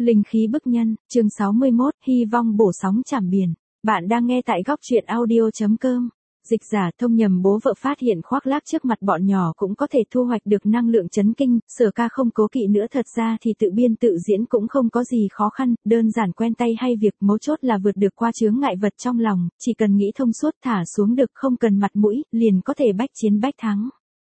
Linh khí bức nhân, chương 61, hy vọng bổ sóng chảm biển. Bạn đang nghe tại góc truyện audio.com. Dịch giả thông nhầm bố vợ phát hiện khoác lác trước mặt bọn nhỏ cũng có thể thu hoạch được năng lượng chấn kinh, Sở Ca không cố kỵ nữa, thật ra thì tự biên tự diễn cũng không có gì khó khăn, đơn giản quen tay hay việc, mấu chốt là vượt được qua chướng ngại vật trong lòng, chỉ cần nghĩ thông suốt thả xuống được, không cần mặt mũi, liền có thể bách chiến bách thắng.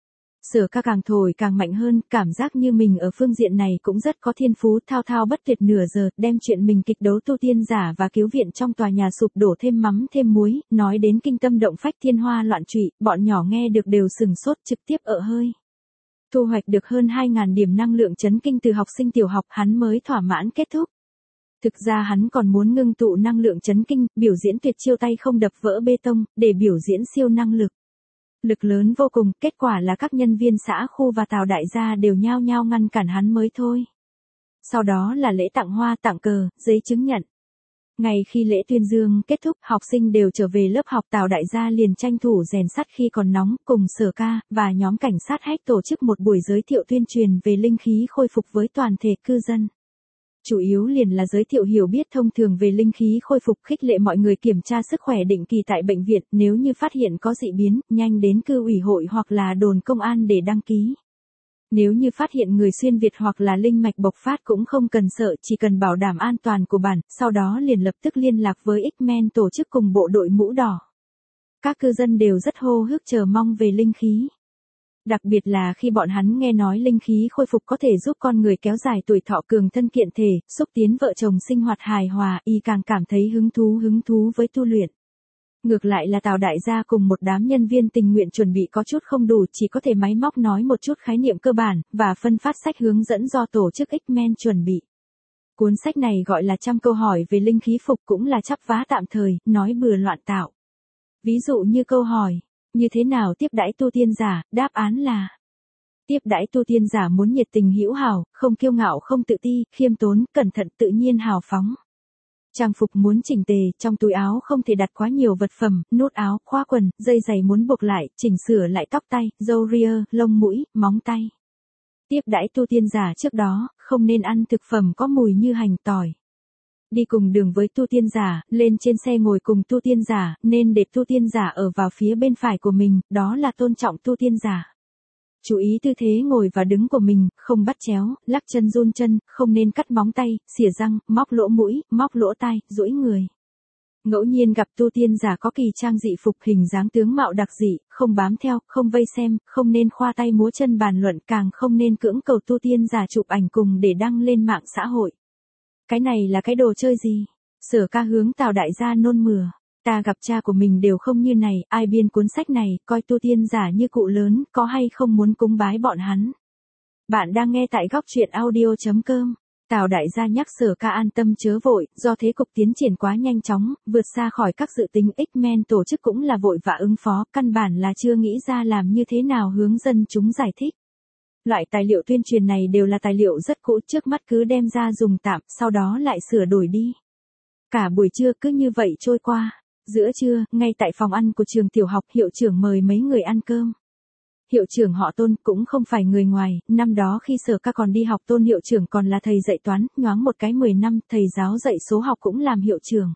Sở Ca càng thổi càng mạnh hơn, cảm giác như mình ở phương diện này cũng rất có thiên phú, thao thao bất tuyệt nửa giờ, đem chuyện mình kịch đấu tu tiên giả và cứu viện trong tòa nhà sụp đổ thêm mắm thêm muối, nói đến kinh tâm động phách thiên hoa loạn trụy, bọn nhỏ nghe được đều sừng sốt, trực tiếp ợ hơi. Thu hoạch được hơn 2.000 điểm năng lượng chấn kinh từ học sinh tiểu học, hắn mới thỏa mãn kết thúc. Thực ra hắn còn muốn ngưng tụ năng lượng chấn kinh, biểu diễn tuyệt chiêu tay không đập vỡ bê tông, để biểu diễn siêu năng lực. Lực lớn vô cùng, kết quả là các nhân viên xã khu và Tào đại gia đều nhao nhao ngăn cản hắn mới thôi. Sau đó là lễ tặng hoa, tặng cờ, giấy chứng nhận. Ngày khi lễ tuyên dương kết thúc, học sinh đều trở về lớp học, Tào đại gia liền tranh thủ rèn sắt khi còn nóng, cùng Sở Ca và nhóm cảnh sát hack tổ chức một buổi giới thiệu tuyên truyền về linh khí khôi phục với toàn thể cư dân. Chủ yếu liền là giới thiệu hiểu biết thông thường về linh khí khôi phục, khích lệ mọi người kiểm tra sức khỏe định kỳ tại bệnh viện, nếu như phát hiện có dị biến, nhanh đến cư ủy hội hoặc là đồn công an để đăng ký. Nếu như phát hiện người xuyên Việt hoặc là linh mạch bộc phát cũng không cần sợ, chỉ cần bảo đảm an toàn của bản, sau đó liền lập tức liên lạc với X-Men tổ chức cùng bộ đội mũ đỏ. Các cư dân đều rất hô hức chờ mong về linh khí. Đặc biệt là khi bọn hắn nghe nói linh khí khôi phục có thể giúp con người kéo dài tuổi thọ, cường thân kiện thể, xúc tiến vợ chồng sinh hoạt hài hòa, y càng cảm thấy hứng thú với tu luyện. Ngược lại là Tào đại gia cùng một đám nhân viên tình nguyện chuẩn bị có chút không đủ, chỉ có thể máy móc nói một chút khái niệm cơ bản, và phân phát sách hướng dẫn do tổ chức X-Men chuẩn bị. Cuốn sách này gọi là 100 câu hỏi về linh khí phục, cũng là chắp vá tạm thời, nói bừa loạn tạo. Ví dụ như câu hỏi: như thế nào tiếp đãi tu tiên giả? Đáp án là: tiếp đãi tu tiên giả muốn nhiệt tình hữu hảo, không kiêu ngạo không tự ti, khiêm tốn, cẩn thận tự nhiên hào phóng. Trang phục muốn chỉnh tề, trong túi áo không thể đặt quá nhiều vật phẩm, nút áo, khóa quần, dây giày muốn buộc lại, chỉnh sửa lại tóc tai, râu ria, lông mũi, móng tay. Tiếp đãi tu tiên giả trước đó, không nên ăn thực phẩm có mùi như hành, tỏi. Đi cùng đường với tu tiên giả, lên trên xe ngồi cùng tu tiên giả, nên để tu tiên giả ở vào phía bên phải của mình, đó là tôn trọng tu tiên giả. Chú ý tư thế ngồi và đứng của mình, không bắt chéo, lắc chân run chân, không nên cắt móng tay, xỉa răng, móc lỗ mũi, móc lỗ tai, duỗi người. Ngẫu nhiên gặp tu tiên giả có kỳ trang dị phục, hình dáng tướng mạo đặc dị, không bám theo, không vây xem, không nên khoa tay múa chân bàn luận, càng không nên cưỡng cầu tu tiên giả chụp ảnh cùng để đăng lên mạng xã hội. Cái này là cái đồ chơi gì? Sở Ca hướng Tào đại gia nôn mửa. Ta gặp cha của mình đều không như này, ai biên cuốn sách này, coi tu tiên giả như cụ lớn, có hay không muốn cúng bái bọn hắn. Bạn đang nghe tại góc truyện audio.com. Tào đại gia nhắc Sở Ca an tâm chớ vội, do thế cục tiến triển quá nhanh chóng, vượt xa khỏi các dự tính, X-Men tổ chức cũng là vội vã ứng phó, căn bản là chưa nghĩ ra làm như thế nào hướng dân chúng giải thích. Loại tài liệu tuyên truyền này đều là tài liệu rất cũ, trước mắt cứ đem ra dùng tạm, sau đó lại sửa đổi đi. Cả buổi trưa cứ như vậy trôi qua. Giữa trưa, ngay tại phòng ăn của trường tiểu học, hiệu trưởng mời mấy người ăn cơm. Hiệu trưởng họ Tôn, cũng không phải người ngoài, năm đó khi Sở Ca còn đi học, Tôn hiệu trưởng còn là thầy dạy toán, nhoáng một cái 10 năm, thầy giáo dạy số học cũng làm hiệu trưởng.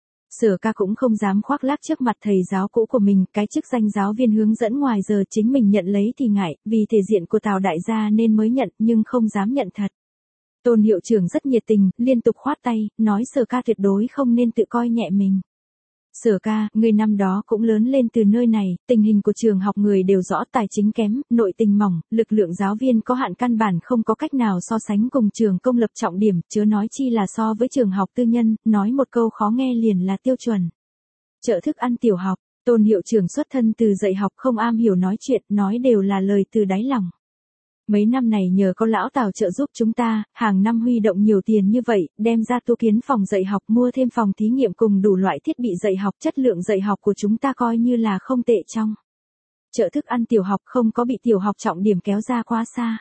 Sở Ca cũng không dám khoác lác trước mặt thầy giáo cũ của mình, cái chức danh giáo viên hướng dẫn ngoài giờ chính mình nhận lấy thì ngại, vì thể diện của Tào đại gia nên mới nhận, nhưng không dám nhận thật. Tôn hiệu trưởng rất nhiệt tình, liên tục khoát tay, nói Sở Ca tuyệt đối không nên tự coi nhẹ mình. Sở Ca, người năm đó cũng lớn lên từ nơi này, tình hình của trường học người đều rõ, tài chính kém, nội tình mỏng, lực lượng giáo viên có hạn, căn bản không có cách nào so sánh cùng trường công lập trọng điểm, chớ nói chi là so với trường học tư nhân, nói một câu khó nghe liền là tiêu chuẩn. Chợ thức ăn tiểu học, Tôn hiệu trưởng xuất thân từ dạy học, không am hiểu nói chuyện, nói đều là lời từ đáy lòng. Mấy năm này nhờ có lão Tào trợ giúp chúng ta, hàng năm huy động nhiều tiền như vậy, đem ra tu kiến phòng dạy học, mua thêm phòng thí nghiệm cùng đủ loại thiết bị dạy học, chất lượng dạy học của chúng ta coi như là không tệ trong. Chợ thức ăn tiểu học không có bị tiểu học trọng điểm kéo ra quá xa.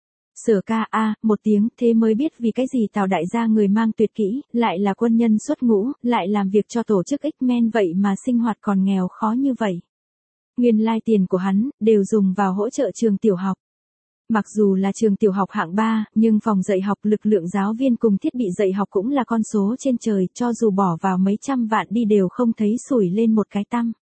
Sở Ca một tiếng, thế mới biết vì cái gì Tào đại gia người mang tuyệt kỹ, lại là quân nhân xuất ngũ, lại làm việc cho tổ chức X-Men vậy mà sinh hoạt còn nghèo khó như vậy. Nguyên lai tiền của hắn, đều dùng vào hỗ trợ trường tiểu học. Mặc dù là trường tiểu học hạng 3, nhưng phòng dạy học, lực lượng giáo viên cùng thiết bị dạy học cũng là con số trên trời, cho dù bỏ vào mấy trăm vạn đi đều không thấy sủi lên một cái tăm.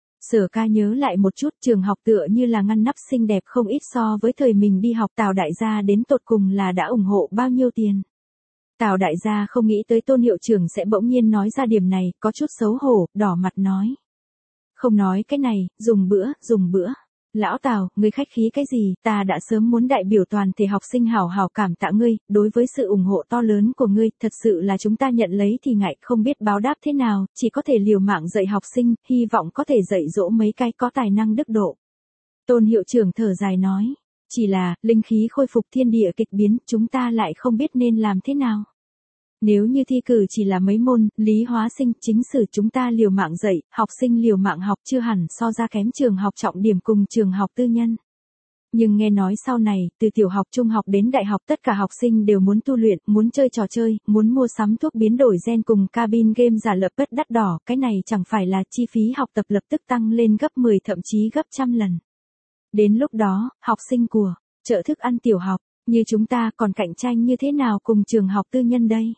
Sở Ca nhớ lại một chút, trường học tựa như là ngăn nắp xinh đẹp không ít so với thời mình đi học. Tào đại gia đến tột cùng là đã ủng hộ bao nhiêu tiền. Tào đại gia không nghĩ tới Tôn hiệu trưởng sẽ bỗng nhiên nói ra điểm này, có chút xấu hổ, đỏ mặt nói. Không nói cái này, dùng bữa. Lão Tào, ngươi khách khí cái gì, ta đã sớm muốn đại biểu toàn thể học sinh hào hào cảm tạ ngươi, đối với sự ủng hộ to lớn của ngươi, thật sự là chúng ta nhận lấy thì ngại không biết báo đáp thế nào, chỉ có thể liều mạng dạy học sinh, hy vọng có thể dạy dỗ mấy cái có tài năng đức độ. Tôn hiệu trưởng thở dài nói, chỉ là, linh khí khôi phục thiên địa kịch biến, chúng ta lại không biết nên làm thế nào. Nếu như thi cử chỉ là mấy môn, lý hóa sinh, chính sử chúng ta liều mạng dạy, học sinh liều mạng học chưa hẳn so ra kém trường học trọng điểm cùng trường học tư nhân. Nhưng nghe nói sau này, từ tiểu học trung học đến đại học tất cả học sinh đều muốn tu luyện, muốn chơi trò chơi, muốn mua sắm thuốc biến đổi gen cùng cabin game giả lập rất đắt đỏ, cái này chẳng phải là chi phí học tập lập tức tăng lên gấp 10 thậm chí gấp trăm lần. Đến lúc đó, học sinh của chợ thức ăn tiểu học, như chúng ta còn cạnh tranh như thế nào cùng trường học tư nhân đây?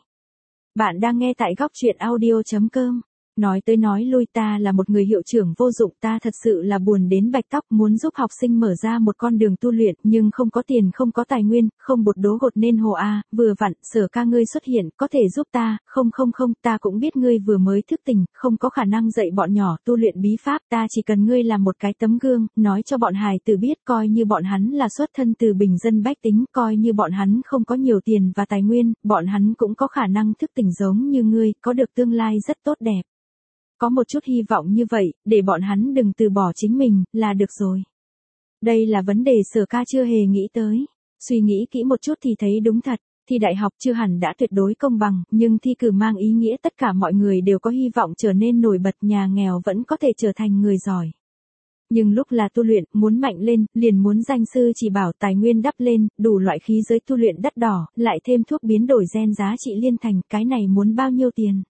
Bạn đang nghe tại góc truyện audio.com. Nói tới nói lui ta là một người hiệu trưởng vô dụng, ta thật sự là buồn đến bạch tóc, muốn giúp học sinh mở ra một con đường tu luyện, nhưng không có tiền, không có tài nguyên, không bột đố gột nên hồ a, vừa vặn, Sở Ca ngươi xuất hiện, có thể giúp ta, không, ta cũng biết ngươi vừa mới thức tỉnh, không có khả năng dạy bọn nhỏ tu luyện bí pháp, ta chỉ cần ngươi làm một cái tấm gương, nói cho bọn hài tử biết, coi như bọn hắn là xuất thân từ bình dân bách tính, coi như bọn hắn không có nhiều tiền và tài nguyên, bọn hắn cũng có khả năng thức tỉnh giống như ngươi, có được tương lai rất tốt đẹp. Có một chút hy vọng như vậy, để bọn hắn đừng từ bỏ chính mình, là được rồi. Đây là vấn đề Sở Ca chưa hề nghĩ tới. Suy nghĩ kỹ một chút thì thấy đúng thật, thi đại học chưa hẳn đã tuyệt đối công bằng, nhưng thi cử mang ý nghĩa tất cả mọi người đều có hy vọng trở nên nổi bật, nhà nghèo vẫn có thể trở thành người giỏi. Nhưng lúc là tu luyện, muốn mạnh lên, liền muốn danh sư chỉ bảo, tài nguyên đắp lên, đủ loại khí giới tu luyện đắt đỏ, lại thêm thuốc biến đổi gen giá trị liên thành, cái này muốn bao nhiêu tiền?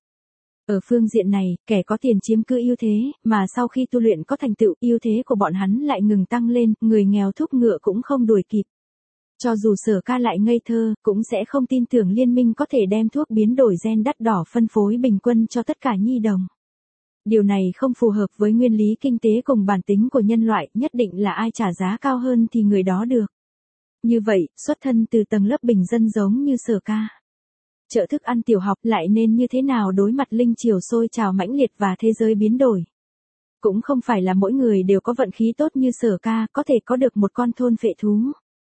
Ở phương diện này, kẻ có tiền chiếm cứ ưu thế, mà sau khi tu luyện có thành tựu, ưu thế của bọn hắn lại ngừng tăng lên, người nghèo thúc ngựa cũng không đuổi kịp. Cho dù Sở Ca lại ngây thơ, cũng sẽ không tin tưởng liên minh có thể đem thuốc biến đổi gen đắt đỏ phân phối bình quân cho tất cả nhi đồng. Điều này không phù hợp với nguyên lý kinh tế cùng bản tính của nhân loại, nhất định là ai trả giá cao hơn thì người đó được. Như vậy, xuất thân từ tầng lớp bình dân giống như Sở Ca. Chợ thức ăn tiểu học lại nên như thế nào đối mặt linh triều sôi trào mãnh liệt và thế giới biến đổi. Cũng không phải là mỗi người đều có vận khí tốt như Sở Ca, có thể có được một con thôn phệ thú.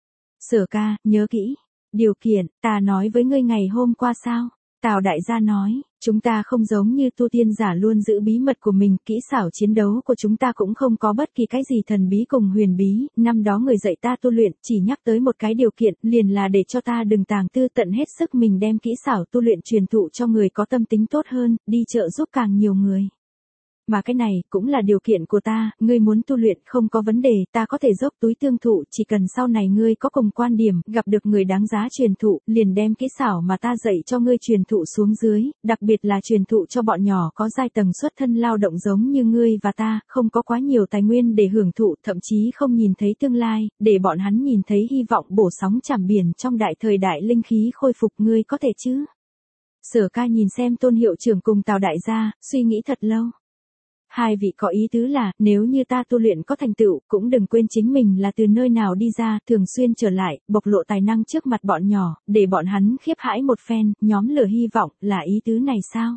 Sở Ca, nhớ kỹ. Điều kiện, ta nói với ngươi ngày hôm qua sao? Tào đại gia nói, chúng ta không giống như tu tiên giả luôn giữ bí mật của mình, kỹ xảo chiến đấu của chúng ta cũng không có bất kỳ cái gì thần bí cùng huyền bí, năm đó người dạy ta tu luyện chỉ nhắc tới một cái điều kiện, liền là để cho ta đừng tàng tư, tận hết sức mình đem kỹ xảo tu luyện truyền thụ cho người có tâm tính tốt hơn, đi trợ giúp càng nhiều người. Mà cái này cũng là điều kiện của ta, ngươi muốn tu luyện không có vấn đề, ta có thể dốc túi tương thụ, chỉ cần sau này ngươi có cùng quan điểm, gặp được người đáng giá truyền thụ, liền đem kỹ xảo mà ta dạy cho ngươi truyền thụ xuống dưới, đặc biệt là truyền thụ cho bọn nhỏ có giai tầng xuất thân lao động giống như ngươi và ta, không có quá nhiều tài nguyên để hưởng thụ, thậm chí không nhìn thấy tương lai, để bọn hắn nhìn thấy hy vọng bổ sóng trảm biển trong đại thời đại linh khí khôi phục, ngươi có thể chứ? Sở Ca nhìn xem Tôn hiệu trưởng cùng Tào đại gia, suy nghĩ thật lâu. Hai vị có ý tứ là, nếu như ta tu luyện có thành tựu, cũng đừng quên chính mình là từ nơi nào đi ra, thường xuyên trở lại, bộc lộ tài năng trước mặt bọn nhỏ, để bọn hắn khiếp hãi một phen, nhóm lửa hy vọng, là ý tứ này sao?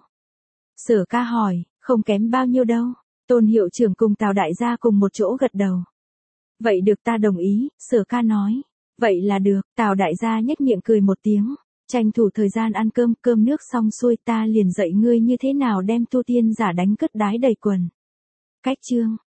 Sở Ca hỏi, không kém bao nhiêu đâu. Tôn hiệu trưởng cùng Tào đại gia cùng một chỗ gật đầu. Vậy được, ta đồng ý, Sở Ca nói. Vậy là được, Tào đại gia nhếch miệng cười một tiếng. Tranh thủ thời gian ăn cơm nước xong xuôi, ta liền dạy ngươi như thế nào đem tu tiên giả đánh cất đái đầy quần. Cách chương